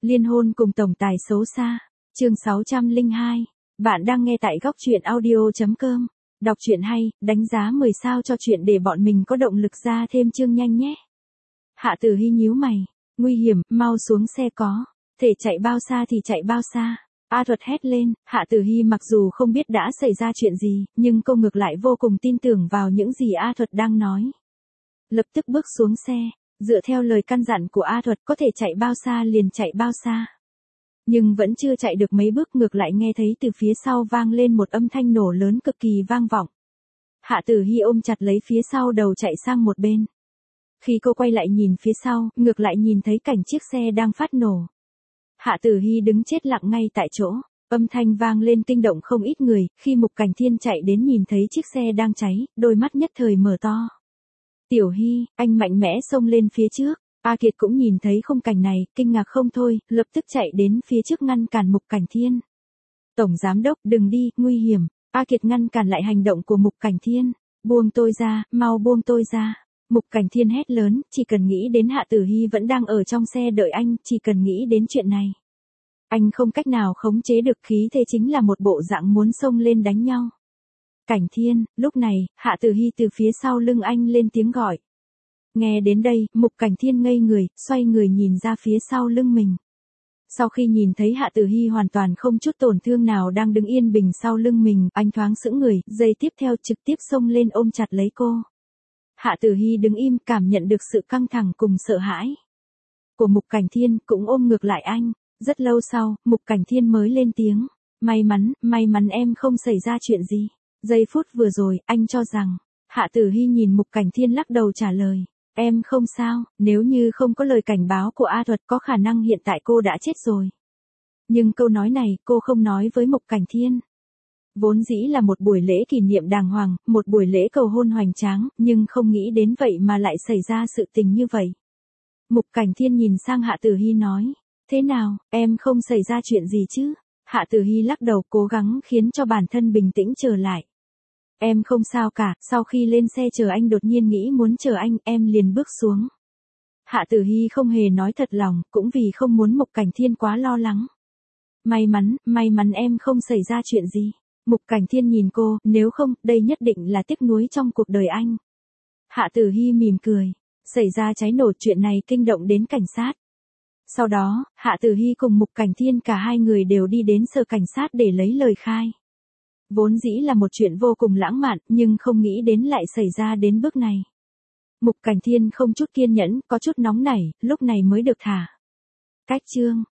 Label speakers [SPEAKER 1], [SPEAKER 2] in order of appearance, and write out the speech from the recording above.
[SPEAKER 1] Liên hôn cùng tổng tài xấu xa. Chương 602. Bạn đang nghe tại góc truyện audio.com. Đọc truyện hay, đánh giá 10 sao cho chuyện để bọn mình có động lực ra thêm chương nhanh nhé. Hạ Tử Hi nhíu mày. Nguy hiểm, mau xuống xe có. Thể chạy bao xa thì chạy bao xa. A Thuật hét lên. Hạ Tử Hi mặc dù không biết đã xảy ra chuyện gì, nhưng cô ngược lại vô cùng tin tưởng vào những gì A Thuật đang nói. Lập tức bước xuống xe. Dựa theo lời căn dặn của A Thuật, có thể chạy bao xa liền chạy bao xa. Nhưng vẫn chưa chạy được mấy bước ngược lại nghe thấy từ phía sau vang lên một âm thanh nổ lớn cực kỳ vang vọng. Hạ Tử Hi ôm chặt lấy phía sau đầu chạy sang một bên. Khi cô quay lại nhìn phía sau, ngược lại nhìn thấy cảnh chiếc xe đang phát nổ. Hạ Tử Hi đứng chết lặng ngay tại chỗ. Âm thanh vang lên kinh động không ít người, khi Mục Cảnh Thiên chạy đến nhìn thấy chiếc xe đang cháy, đôi mắt nhất thời mở to. Tiểu Hi, anh mạnh mẽ xông lên phía trước. A Kiệt cũng nhìn thấy khung cảnh này, kinh ngạc không thôi, lập tức chạy đến phía trước ngăn cản Mục Cảnh Thiên. Tổng giám đốc, đừng đi, nguy hiểm. A Kiệt ngăn cản lại hành động của Mục Cảnh Thiên. Buông tôi ra, mau buông tôi ra. Mục Cảnh Thiên hét lớn, chỉ cần nghĩ đến Hạ Tử Hi vẫn đang ở trong xe đợi anh, chỉ cần nghĩ đến chuyện này. Anh không cách nào khống chế được khí thế, chính là một bộ dạng muốn xông lên đánh nhau. Cảnh Thiên, lúc này, Hạ Tử Hi từ phía sau lưng anh lên tiếng gọi. Nghe đến đây, Mục Cảnh Thiên ngây người, xoay người nhìn ra phía sau lưng mình. Sau khi nhìn thấy Hạ Tử Hi hoàn toàn không chút tổn thương nào đang đứng yên bình sau lưng mình, anh thoáng sững người, giây tiếp theo trực tiếp xông lên ôm chặt lấy cô. Hạ Tử Hi đứng im, cảm nhận được sự căng thẳng cùng sợ hãi của Mục Cảnh Thiên, cũng ôm ngược lại anh. Rất lâu sau, Mục Cảnh Thiên mới lên tiếng. May mắn em không xảy ra chuyện gì. Giây phút vừa rồi, anh cho rằng. Hạ Tử Hi nhìn Mục Cảnh Thiên lắc đầu trả lời. Em không sao, nếu như không có lời cảnh báo của A Thuật có khả năng hiện tại cô đã chết rồi. Nhưng câu nói này cô không nói với Mục Cảnh Thiên. Vốn dĩ là một buổi lễ kỷ niệm đàng hoàng, một buổi lễ cầu hôn hoành tráng, nhưng không nghĩ đến vậy mà lại xảy ra sự tình như vậy. Mục Cảnh Thiên nhìn sang Hạ Tử Hi nói. Thế nào, em không xảy ra chuyện gì chứ? Hạ Tử Hi lắc đầu, cố gắng khiến cho bản thân bình tĩnh trở lại. Em không sao cả, sau khi lên xe chờ anh đột nhiên nghĩ muốn chờ anh, em liền bước xuống. Hạ Tử Hi không hề nói thật lòng, cũng vì không muốn Mục Cảnh Thiên quá lo lắng. May mắn em không xảy ra chuyện gì. Mục Cảnh Thiên nhìn cô, nếu không, đây nhất định là tiếc nuối trong cuộc đời anh. Hạ Tử Hi mỉm cười. Xảy ra cháy nổ, chuyện này kinh động đến cảnh sát. Sau đó, Hạ Tử Hi cùng Mục Cảnh Thiên cả hai người đều đi đến sở cảnh sát để lấy lời khai. Vốn dĩ là một chuyện vô cùng lãng mạn, nhưng không nghĩ đến lại xảy ra đến bước này. Mục Cảnh Thiên không chút kiên nhẫn, có chút nóng nảy, lúc này mới được thả. Cách chương.